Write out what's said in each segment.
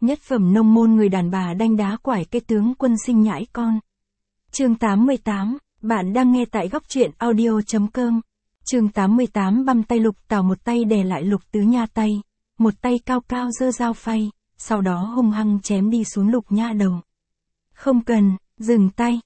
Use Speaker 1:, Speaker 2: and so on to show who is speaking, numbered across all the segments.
Speaker 1: Nhất phẩm nông môn người đàn bà đanh đá quải cái tướng quân sinh nhãi con. Chương 88, bạn đang nghe tại góc truyện audio.com. Chương 88 băm tay Lục Tảo, một tay đè lại Lục Tứ Nha tay, một tay cao cao giơ dao phay, sau đó hung hăng chém đi xuống Lục Nha đầu. Không cần, dừng tay,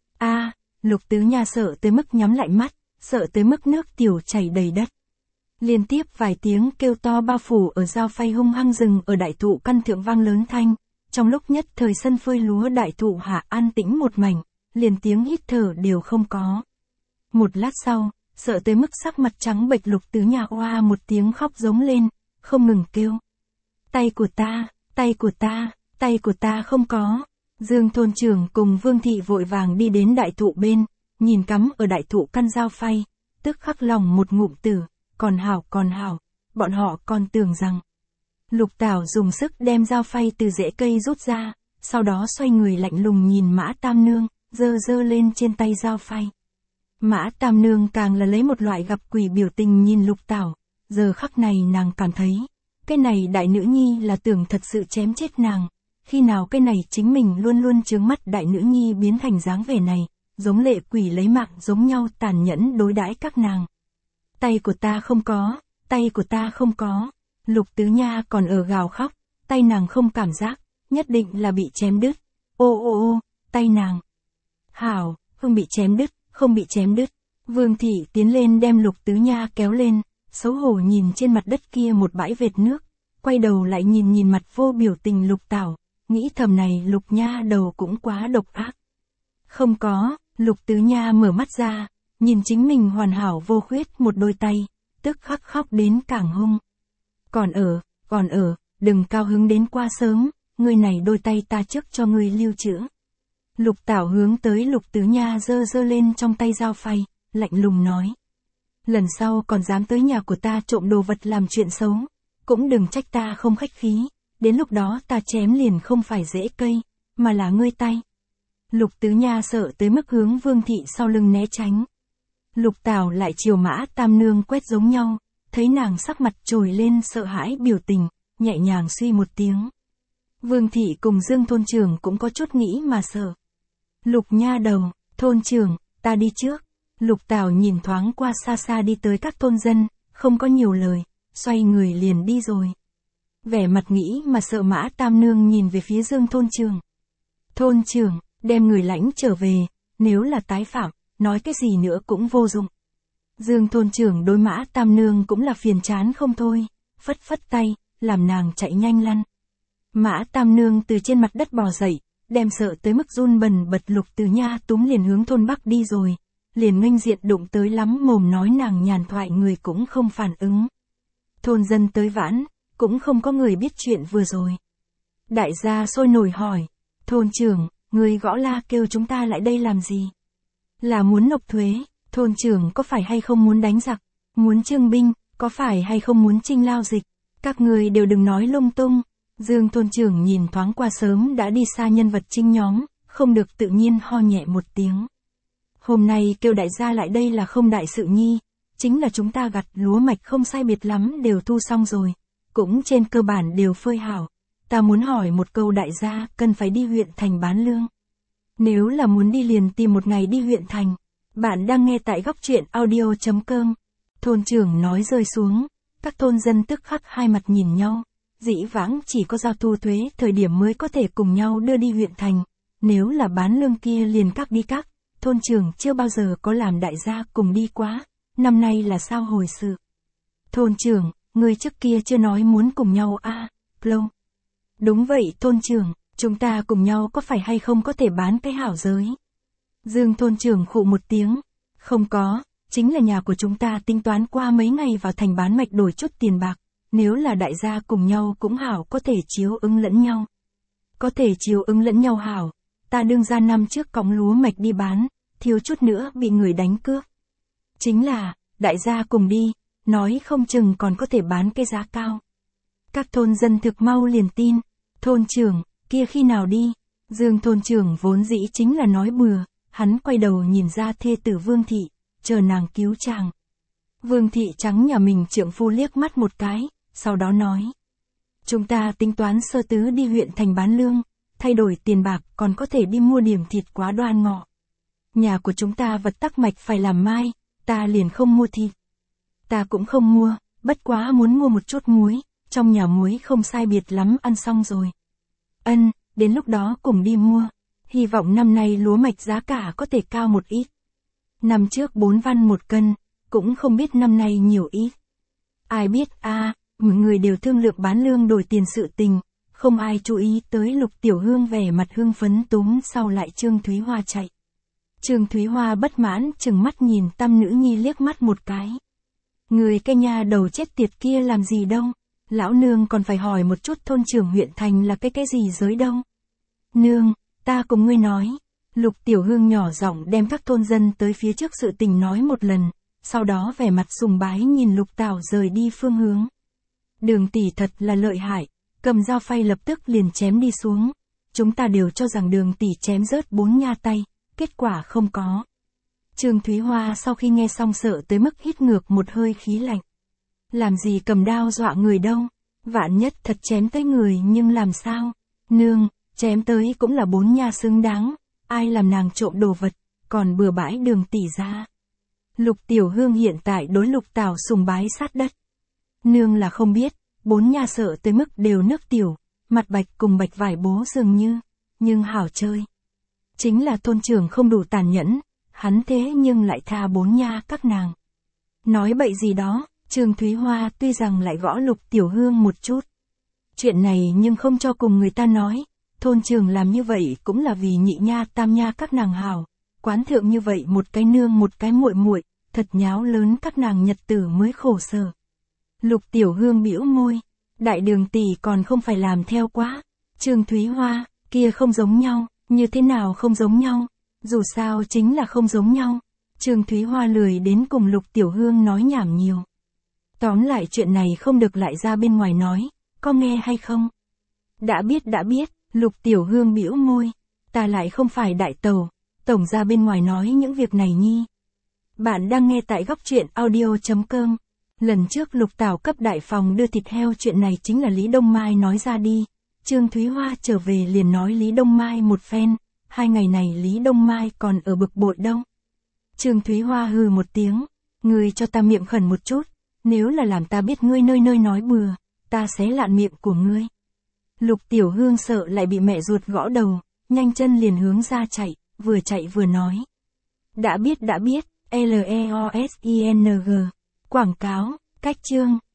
Speaker 1: Lục Tứ Nha sợ tới mức nhắm lại mắt, sợ tới mức nước tiểu chảy đầy đất. Liên tiếp vài tiếng kêu to bao phủ ở dao phay hung hăng rừng ở đại thụ căn thượng vang lớn thanh, trong lúc nhất thời sân phơi lúa đại thụ hạ an tĩnh một mảnh, liền tiếng hít thở đều không có. Một lát sau, sợ tới mức sắc mặt trắng bệch Lục Tứ Nha oa một tiếng khóc giống lên, không ngừng kêu. Tay của ta, tay của ta, tay của ta không có. Dương thôn trưởng cùng Vương thị vội vàng đi đến đại thụ bên, nhìn cắm ở đại thụ căn dao phay, tức khắc lòng một ngụm tử, còn hảo, bọn họ còn tưởng rằng. Lục Tảo dùng sức đem dao phay từ rễ cây rút ra, sau đó xoay người lạnh lùng nhìn Mã Tam Nương, giơ lên trên tay dao phay. Mã Tam Nương càng là lấy một loại gặp quỷ biểu tình nhìn Lục Tảo, giờ khắc này nàng cảm thấy, cái này đại nữ nhi là tưởng thật sự chém chết nàng, khi nào cái này chính mình luôn luôn trướng mắt đại nữ nhi biến thành dáng vẻ này, giống lệ quỷ lấy mạng giống nhau tàn nhẫn đối đãi các nàng. Tay của ta không có, tay của ta không có. Lục Tứ Nha còn ở gào khóc, tay nàng không cảm giác, nhất định là bị chém đứt. Ô, tay nàng. Hảo, không bị chém đứt, không bị chém đứt. Vương thị tiến lên đem Lục Tứ Nha kéo lên, xấu hổ nhìn trên mặt đất kia một bãi vệt nước, quay đầu lại nhìn mặt vô biểu tình Lục Tảo, nghĩ thầm này Lục Nha đầu cũng quá độc ác. Không có, Lục Tứ Nha mở mắt ra, nhìn chính mình hoàn hảo vô khuyết một đôi tay, tức khắc khóc đến càng hung. Còn ở, đừng cao hứng đến quá sớm, ngươi này đôi tay ta trước cho ngươi lưu trữ. Lục Tảo hướng tới Lục Tứ Nha giơ lên trong tay dao phay, lạnh lùng nói. Lần sau còn dám tới nhà của ta trộm đồ vật làm chuyện xấu, cũng đừng trách ta không khách khí, đến lúc đó ta chém liền không phải rễ cây, mà là ngươi tay. Lục Tứ Nha sợ tới mức hướng Vương thị sau lưng né tránh. Lục Tảo lại chiều Mã Tam Nương quét giống nhau, thấy nàng sắc mặt trồi lên sợ hãi biểu tình, nhẹ nhàng suy một tiếng. Vương thị cùng Dương thôn trưởng cũng có chút nghĩ mà sợ. Lục Nha đầu, thôn trưởng, ta đi trước. Lục Tảo nhìn thoáng qua xa đi tới các thôn dân, không có nhiều lời, xoay người liền đi rồi. Vẻ mặt nghĩ mà sợ Mã Tam Nương nhìn về phía Dương thôn trưởng. Thôn trưởng, đem người lãnh trở về, nếu là tái phạm, nói cái gì nữa cũng vô dụng. Dương thôn trưởng đối Mã Tam Nương cũng là phiền chán không thôi, phất tay, làm nàng chạy nhanh lăn. Mã Tam Nương từ trên mặt đất bò dậy, đem sợ tới mức run bần bật Lục Tứ Nha túm liền hướng thôn Bắc đi rồi, liền nghênh diện đụng tới lắm mồm nói nàng nhàn thoại người cũng không phản ứng. Thôn dân tới vãn, cũng không có người biết chuyện vừa rồi. Đại gia sôi nổi hỏi, thôn trưởng, người gõ la kêu chúng ta lại đây làm gì? Là muốn nộp thuế, thôn trưởng có phải hay không muốn đánh giặc, muốn trương binh, có phải hay không muốn chinh lao dịch, các người đều đừng nói lung tung. Dương thôn trưởng nhìn thoáng qua sớm đã đi xa nhân vật trinh nhóm, không được tự nhiên ho nhẹ một tiếng. Hôm nay kêu đại gia lại đây là không đại sự nhi, chính là chúng ta gặt lúa mạch không sai biệt lắm đều thu xong rồi, cũng trên cơ bản đều phơi hảo. Ta muốn hỏi một câu đại gia, cần phải đi huyện thành bán lương. Nếu là muốn đi liền tìm một ngày đi huyện thành. Bạn đang nghe tại góc truyện audio.com. Thôn trưởng nói rơi xuống, các thôn dân tức khắc hai mặt nhìn nhau. Dĩ vãng chỉ có giao thu thuế thời điểm mới có thể cùng nhau đưa đi huyện thành. Nếu là bán lương kia liền các đi các, thôn trưởng chưa bao giờ có làm đại gia cùng đi quá. Năm nay là sao hồi sự? Thôn trưởng, người trước kia chưa nói muốn cùng nhau Plông. Đúng vậy thôn trưởng, chúng ta cùng nhau có phải hay không có thể bán cái hảo giới? Dương thôn trưởng khụ một tiếng. Không có, chính là nhà của chúng ta tính toán qua mấy ngày vào thành bán mạch đổi chút tiền bạc. Nếu là đại gia cùng nhau cũng hảo có thể chiếu ứng lẫn nhau. Có thể chiếu ứng lẫn nhau hảo. Ta đương ra năm trước cõng lúa mạch đi bán, thiếu chút nữa bị người đánh cướp. Chính là, đại gia cùng đi, nói không chừng còn có thể bán cái giá cao. Các thôn dân thực mau liền tin. Thôn trưởng, kia khi nào đi? Dương thôn trưởng vốn dĩ chính là nói bừa, hắn quay đầu nhìn ra thê tử Vương thị, chờ nàng cứu chàng. Vương thị trắng nhà mình trượng phu liếc mắt một cái, sau đó nói. Chúng ta tính toán sơ tứ đi huyện thành bán lương, thay đổi tiền bạc còn có thể đi mua điểm thịt quá đoan ngọ. Nhà của chúng ta vật tắc mạch phải làm mai, ta liền không mua thịt. Ta cũng không mua, bất quá muốn mua một chút muối, trong nhà muối không sai biệt lắm ăn xong rồi. Ân, đến lúc đó cùng đi mua, hy vọng năm nay lúa mạch giá cả có thể cao một ít. Năm trước 4 văn một cân, cũng không biết năm nay nhiều ít. Ai biết mọi người đều thương lượng bán lương đổi tiền sự tình, không ai chú ý tới Lục Tiểu Hương vẻ mặt hưng phấn túm sau lại Trương Thúy Hoa chạy. Trương Thúy Hoa bất mãn chừng mắt nhìn Tam nữ nhi liếc mắt một cái. Người cái nhà đầu chết tiệt kia làm gì đâu, lão nương còn phải hỏi một chút thôn trưởng huyện thành là cái gì giới đâu. Nương, ta cùng ngươi nói. Lục Tiểu Hương nhỏ giọng đem các thôn dân tới phía trước sự tình nói một lần, sau đó vẻ mặt sùng bái nhìn Lục Tảo rời đi phương hướng. Đường tỷ thật là lợi hại, cầm dao phay lập tức liền chém đi xuống. Chúng ta đều cho rằng Đường tỷ chém rớt 4 nha tay, kết quả không có. Trương Thúy Hoa sau khi nghe xong sợ tới mức hít ngược một hơi khí lạnh. Làm gì cầm đao dọa người đâu, vạn nhất thật chém tới người nhưng làm sao? Nương, chém tới cũng là 4 nha xứng đáng, ai làm nàng trộm đồ vật, còn bừa bãi Đường tỷ ra. Lục Tiểu Hương hiện tại đối Lục Tảo sùng bái sát đất. Nương là không biết, 4 nha sợ tới mức đều nước tiểu, mặt bạch cùng bạch vải bố dường như, nhưng hảo chơi. Chính là thôn trưởng không đủ tàn nhẫn, hắn thế nhưng lại tha 4 nha các nàng. Nói bậy gì đó, Trương Thúy Hoa tuy rằng lại gõ Lục Tiểu Hương một chút. Chuyện này nhưng không cho cùng người ta nói, thôn trưởng làm như vậy cũng là vì nhị nha tam nha các nàng hảo, quán thượng như vậy một cái nương một cái muội muội, thật nháo lớn các nàng nhật tử mới khổ sở. Lục Tiểu Hương bĩu môi, đại Đường tỷ còn không phải làm theo quá. Trương Thúy Hoa, kia không giống nhau, như thế nào không giống nhau, dù sao chính là không giống nhau. Trương Thúy Hoa lười đến cùng Lục Tiểu Hương nói nhảm nhiều. Tóm lại chuyện này không được lại ra bên ngoài nói, có nghe hay không? Đã biết, Lục Tiểu Hương bĩu môi, ta lại không phải đại tàu, tổng ra bên ngoài nói những việc này nhi. Bạn đang nghe tại góc truyện audio.com. Lần trước Lục Tảo cấp đại phòng đưa thịt heo chuyện này chính là Lý Đông Mai nói ra đi. Trương Thúy Hoa trở về liền nói Lý Đông Mai một phen, 2 ngày này Lý Đông Mai còn ở bực bội đâu. Trương Thúy Hoa hừ một tiếng, ngươi cho ta miệng khẩn một chút, nếu là làm ta biết ngươi nơi nói bừa, ta xé lạn miệng của ngươi. Lục Tiểu Hương sợ lại bị mẹ ruột gõ đầu, nhanh chân liền hướng ra chạy vừa nói. Đã biết, LEOSING. Quảng cáo, cách chương.